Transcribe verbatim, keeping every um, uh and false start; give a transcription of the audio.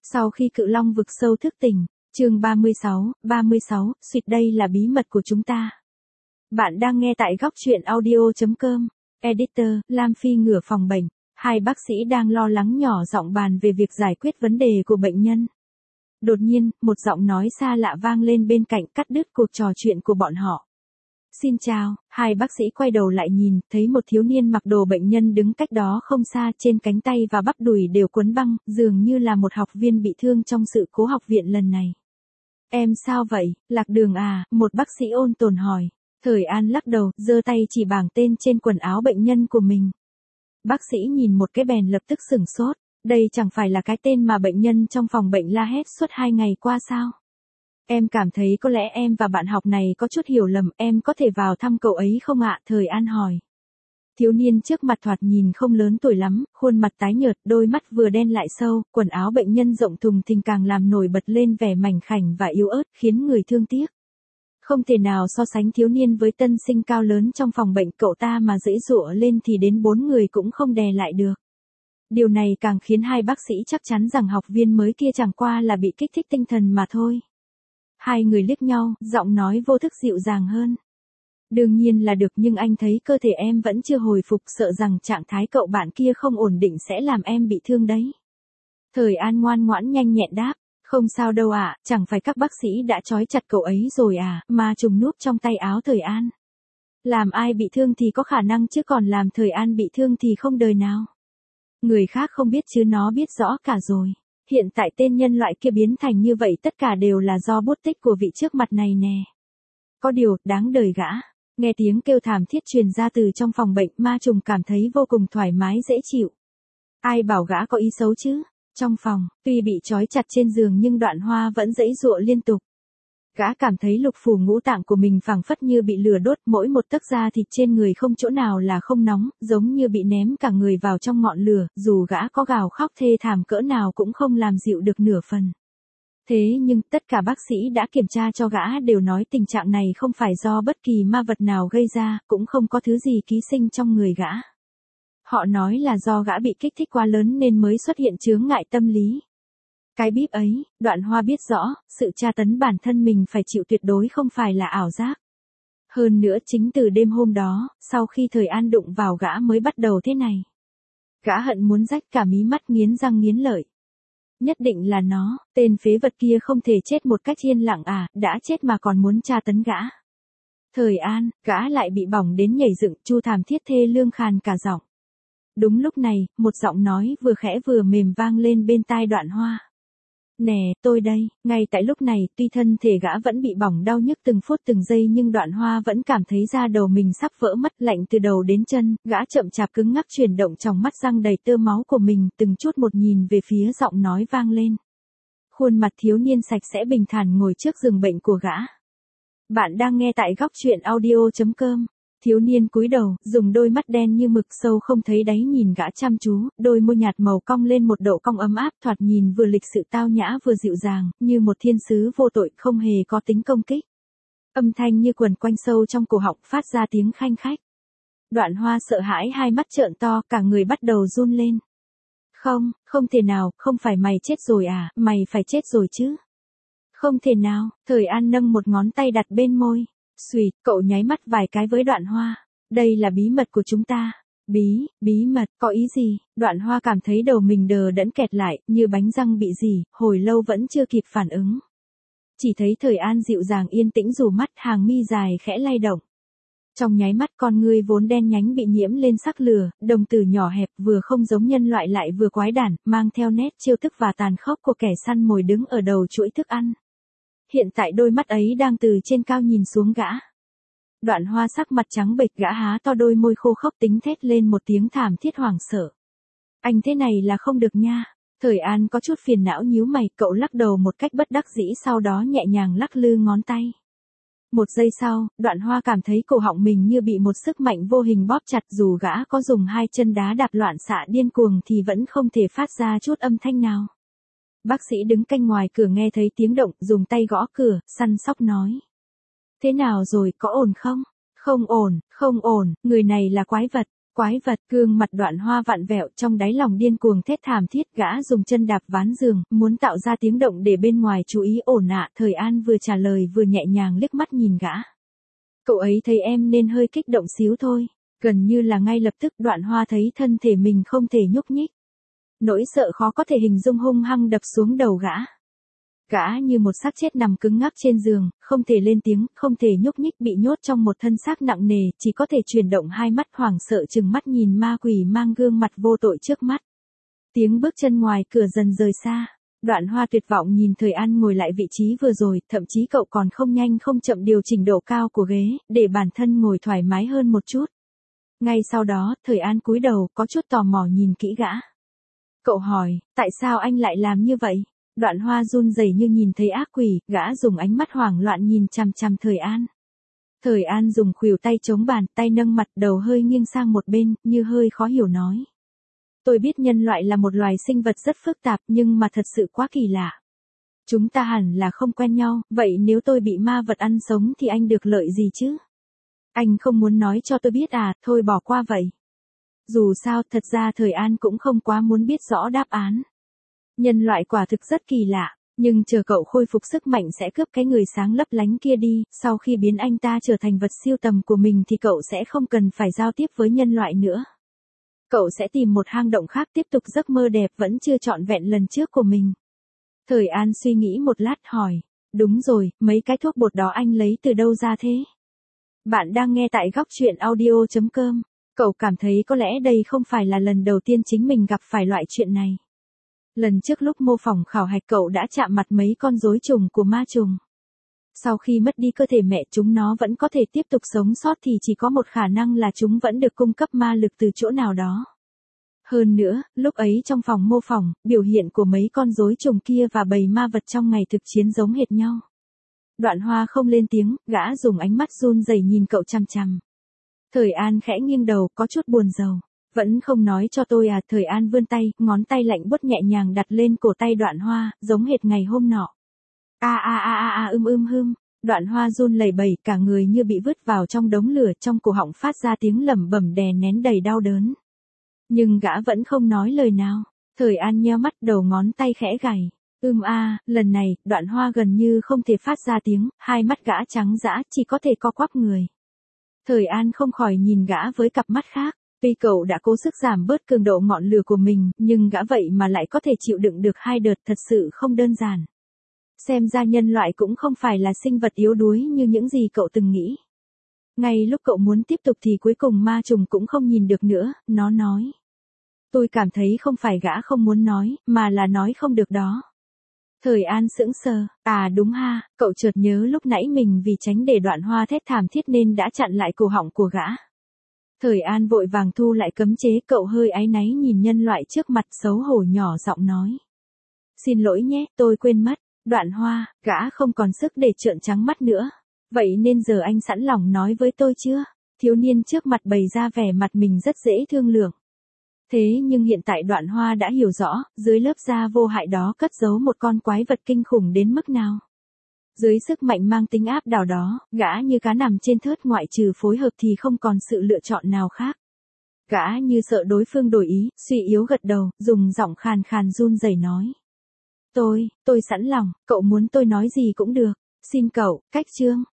Sau khi cự long vực sâu thức tỉnh, chương ba mươi sáu, ba mươi sáu, suýt đây là bí mật của chúng ta. Bạn đang nghe tại góc truyện audio chấm com. Editor, Lam Phi ngửa phòng bệnh. Hai bác sĩ đang lo lắng nhỏ giọng bàn về việc giải quyết vấn đề của bệnh nhân. Đột nhiên, một giọng nói xa lạ vang lên bên cạnh cắt đứt cuộc trò chuyện của bọn họ. Xin chào, hai bác sĩ quay đầu lại nhìn, thấy một thiếu niên mặc đồ bệnh nhân đứng cách đó không xa, trên cánh tay và bắp đùi đều quấn băng, dường như là một học viên bị thương trong sự cố học viện lần này. Em sao vậy, Lạc Đường à, một bác sĩ ôn tồn hỏi. Thời An lắc đầu, giơ tay chỉ bảng tên trên quần áo bệnh nhân của mình. Bác sĩ nhìn một cái bèn lập tức sửng sốt, đây chẳng phải là cái tên mà bệnh nhân trong phòng bệnh la hét suốt hai ngày qua sao? Em cảm thấy có lẽ em và bạn học này có chút hiểu lầm, em có thể vào thăm cậu ấy không ạ? Thời An hỏi. Thiếu niên trước mặt thoạt nhìn không lớn tuổi lắm, khuôn mặt tái nhợt, đôi mắt vừa đen lại sâu, quần áo bệnh nhân rộng thùng thình càng làm nổi bật lên vẻ mảnh khảnh và yếu ớt, khiến người thương tiếc. Không thể nào so sánh thiếu niên với tân sinh cao lớn trong phòng bệnh, cậu ta mà giãy giụa lên thì đến bốn người cũng không đè lại được. Điều này càng khiến hai bác sĩ chắc chắn rằng học viên mới kia chẳng qua là bị kích thích tinh thần mà thôi. Hai người liếc nhau, giọng nói vô thức dịu dàng hơn. Đương nhiên là được, nhưng anh thấy cơ thể em vẫn chưa hồi phục, sợ rằng trạng thái cậu bạn kia không ổn định sẽ làm em bị thương đấy. Thời An ngoan ngoãn nhanh nhẹn đáp. Không sao đâu ạ, à, chẳng phải các bác sĩ đã trói chặt cậu ấy rồi à, mà trùng núp trong tay áo Thời An. Làm ai bị thương thì có khả năng, chứ còn làm Thời An bị thương thì không đời nào. Người khác không biết chứ nó biết rõ cả rồi. Hiện tại tên nhân loại kia biến thành như vậy tất cả đều là do bút tích của vị trước mặt này nè. Có điều, đáng đời gã. Nghe tiếng kêu thảm thiết truyền ra từ trong phòng bệnh, ma trùng cảm thấy vô cùng thoải mái dễ chịu. Ai bảo gã có ý xấu chứ? Trong phòng, tuy bị trói chặt trên giường nhưng Đoạn Hoa vẫn giãy giụa liên tục. Gã cảm thấy lục phủ ngũ tạng của mình phảng phất như bị lửa đốt, mỗi một tấc da thịt trên người không chỗ nào là không nóng, giống như bị ném cả người vào trong ngọn lửa, dù gã có gào khóc thê thảm cỡ nào cũng không làm dịu được nửa phần. Thế nhưng tất cả bác sĩ đã kiểm tra cho gã đều nói tình trạng này không phải do bất kỳ ma vật nào gây ra, cũng không có thứ gì ký sinh trong người gã. Họ nói là do gã bị kích thích quá lớn nên mới xuất hiện chướng ngại tâm lý. Cái bíp ấy, Đoạn Hoa biết rõ, sự tra tấn bản thân mình phải chịu tuyệt đối không phải là ảo giác. Hơn nữa chính từ đêm hôm đó, sau khi Thời An đụng vào gã mới bắt đầu thế này. Gã hận muốn rách cả mí mắt, nghiến răng nghiến lợi. Nhất định là nó, tên phế vật kia không thể chết một cách yên lặng à, đã chết mà còn muốn tra tấn gã. Thời An, gã lại bị bỏng đến nhảy dựng, chu thảm thiết thê lương khàn cả giọng. Đúng lúc này, một giọng nói vừa khẽ vừa mềm vang lên bên tai Đoạn Hoa. Nè, tôi đây. Ngay tại lúc này, tuy thân thể gã vẫn bị bỏng đau nhức từng phút từng giây nhưng Đoạn Hoa vẫn cảm thấy da đầu mình sắp vỡ mất, lạnh từ đầu đến chân, gã chậm chạp cứng ngắc chuyển động trong mắt răng đầy tơ máu của mình, từng chút một nhìn về phía giọng nói vang lên. Khuôn mặt thiếu niên sạch sẽ bình thản ngồi trước giường bệnh của gã. Bạn đang nghe tại góc truyện audio chấm com. Thiếu niên cúi đầu, dùng đôi mắt đen như mực sâu không thấy đáy nhìn gã chăm chú, đôi môi nhạt màu cong lên một độ cong ấm áp, thoạt nhìn vừa lịch sự tao nhã vừa dịu dàng, như một thiên sứ vô tội, không hề có tính công kích. Âm thanh như quần quanh sâu trong cổ họng, phát ra tiếng khanh khách. Đoạn Hoa sợ hãi, hai mắt trợn to, cả người bắt đầu run lên. Không, không thể nào, không phải mày chết rồi à, mày phải chết rồi chứ. Không thể nào, Thời An nâng một ngón tay đặt bên môi. Xùy, cậu nháy mắt vài cái với Đoạn Hoa. Đây là bí mật của chúng ta. Bí, bí mật, có ý gì? Đoạn Hoa cảm thấy đầu mình đờ đẫn kẹt lại, như bánh răng bị gì, hồi lâu vẫn chưa kịp phản ứng. Chỉ thấy Thời An dịu dàng yên tĩnh rủ mắt, hàng mi dài khẽ lay động. Trong nháy mắt con ngươi vốn đen nhánh bị nhiễm lên sắc lửa, đồng tử nhỏ hẹp vừa không giống nhân loại lại vừa quái đản, mang theo nét trêu tức và tàn khốc của kẻ săn mồi đứng ở đầu chuỗi thức ăn. Hiện tại đôi mắt ấy đang từ trên cao nhìn xuống gã. Đoạn Hoa sắc mặt trắng bệch, gã há to đôi môi khô khốc tính thét lên một tiếng thảm thiết hoảng sợ. Anh thế này là không được nha. Thời An có chút phiền não nhíu mày, cậu lắc đầu một cách bất đắc dĩ, sau đó nhẹ nhàng lắc lư ngón tay. Một giây sau, Đoạn Hoa cảm thấy cổ họng mình như bị một sức mạnh vô hình bóp chặt, dù gã có dùng hai chân đá đạp loạn xạ điên cuồng thì vẫn không thể phát ra chút âm thanh nào. Bác sĩ đứng canh ngoài cửa nghe thấy tiếng động, dùng tay gõ cửa, săn sóc nói. Thế nào rồi, có ổn không? Không ổn, không ổn, người này là quái vật. Quái vật, gương mặt Đoạn Hoa vặn vẹo, trong đáy lòng điên cuồng thét thảm thiết, gã dùng chân đạp ván giường, muốn tạo ra tiếng động để bên ngoài chú ý ổn nạ. Thời An vừa trả lời vừa nhẹ nhàng liếc mắt nhìn gã. Cậu ấy thấy em nên hơi kích động xíu thôi. Gần như là ngay lập tức Đoạn Hoa thấy thân thể mình không thể nhúc nhích. Nỗi sợ khó có thể hình dung hung hăng đập xuống đầu gã. Gã như một xác chết nằm cứng ngắc trên giường, không thể lên tiếng, không thể nhúc nhích, bị nhốt trong một thân xác nặng nề, chỉ có thể chuyển động hai mắt hoảng sợ chừng mắt nhìn ma quỷ mang gương mặt vô tội trước mắt. Tiếng bước chân ngoài cửa dần rời xa. Đoạn Hoa tuyệt vọng nhìn Thời An ngồi lại vị trí vừa rồi, thậm chí cậu còn không nhanh không chậm điều chỉnh độ cao của ghế, để bản thân ngồi thoải mái hơn một chút. Ngay sau đó, Thời An cúi đầu, có chút tò mò nhìn kỹ gã. Cậu hỏi, tại sao anh lại làm như vậy? Đoạn Hoa run rẩy như nhìn thấy ác quỷ, gã dùng ánh mắt hoảng loạn nhìn chằm chằm Thời An. Thời An dùng khuỷu tay chống bàn, tay nâng mặt, đầu hơi nghiêng sang một bên, như hơi khó hiểu nói. Tôi biết nhân loại là một loài sinh vật rất phức tạp, nhưng mà thật sự quá kỳ lạ. Chúng ta hẳn là không quen nhau, vậy nếu tôi bị ma vật ăn sống thì anh được lợi gì chứ? Anh không muốn nói cho tôi biết à, thôi bỏ qua vậy. Dù sao, thật ra Thời An cũng không quá muốn biết rõ đáp án. Nhân loại quả thực rất kỳ lạ, nhưng chờ cậu khôi phục sức mạnh sẽ cướp cái người sáng lấp lánh kia đi, sau khi biến anh ta trở thành vật siêu tầm của mình thì cậu sẽ không cần phải giao tiếp với nhân loại nữa. Cậu sẽ tìm một hang động khác tiếp tục giấc mơ đẹp vẫn chưa trọn vẹn lần trước của mình. Thời An suy nghĩ một lát hỏi, đúng rồi, mấy cái thuốc bột đó anh lấy từ đâu ra thế? Bạn đang nghe tại góc truyện audio chấm com. Cậu cảm thấy có lẽ đây không phải là lần đầu tiên chính mình gặp phải loại chuyện này. Lần trước lúc mô phỏng khảo hạch cậu đã chạm mặt mấy con rối trùng của ma trùng. Sau khi mất đi cơ thể mẹ chúng nó vẫn có thể tiếp tục sống sót thì chỉ có một khả năng là chúng vẫn được cung cấp ma lực từ chỗ nào đó. Hơn nữa, lúc ấy trong phòng mô phỏng, biểu hiện của mấy con rối trùng kia và bầy ma vật trong ngày thực chiến giống hệt nhau. Đoạn Hoa không lên tiếng, gã dùng ánh mắt run rẩy nhìn cậu chằm chằm. Thời An khẽ nghiêng đầu, có chút buồn rầu. Vẫn không nói cho tôi à? Thời An vươn tay, ngón tay lạnh buốt nhẹ nhàng đặt lên cổ tay Đoạn Hoa, giống hệt ngày hôm nọ. A a a a a ưm ưm hưm. Đoạn Hoa run lẩy bẩy, cả người như bị vứt vào trong đống lửa, trong cổ họng phát ra tiếng lẩm bẩm đè nén đầy đau đớn. Nhưng gã vẫn không nói lời nào. Thời An nheo mắt, đầu ngón tay khẽ gảy. Ưm a, lần này, Đoạn Hoa gần như không thể phát ra tiếng, hai mắt gã trắng dã, chỉ có thể co quắp người. Thời An không khỏi nhìn gã với cặp mắt khác. Tuy cậu đã cố sức giảm bớt cường độ ngọn lửa của mình, nhưng gã vậy mà lại có thể chịu đựng được hai đợt, thật sự không đơn giản. Xem ra nhân loại cũng không phải là sinh vật yếu đuối như những gì cậu từng nghĩ. Ngay lúc cậu muốn tiếp tục thì cuối cùng ma trùng cũng không nhìn được nữa, nó nói. Tôi cảm thấy không phải gã không muốn nói, mà là nói không được đó. Thời An sững sờ, à đúng ha, cậu chợt nhớ lúc nãy mình vì tránh để Đoạn Hoa thét thảm thiết nên đã chặn lại cổ họng của gã. Thời An vội vàng thu lại cấm chế, cậu hơi áy náy nhìn nhân loại trước mặt, xấu hổ nhỏ giọng nói. Xin lỗi nhé, tôi quên mất. Đoạn Hoa, gã không còn sức để trợn trắng mắt nữa. Vậy nên giờ anh sẵn lòng nói với tôi chưa? Thiếu niên trước mặt bày ra vẻ mặt mình rất dễ thương lượng. Thế nhưng hiện tại Đoạn Hoa đã hiểu rõ, dưới lớp da vô hại đó cất giấu một con quái vật kinh khủng đến mức nào. Dưới sức mạnh mang tính áp đảo đó, gã như cá nằm trên thớt, ngoại trừ phối hợp thì không còn sự lựa chọn nào khác. Gã như sợ đối phương đổi ý, suy yếu gật đầu, dùng giọng khàn khàn run rẩy nói. Tôi, tôi sẵn lòng, cậu muốn tôi nói gì cũng được. Xin cậu, cách chương.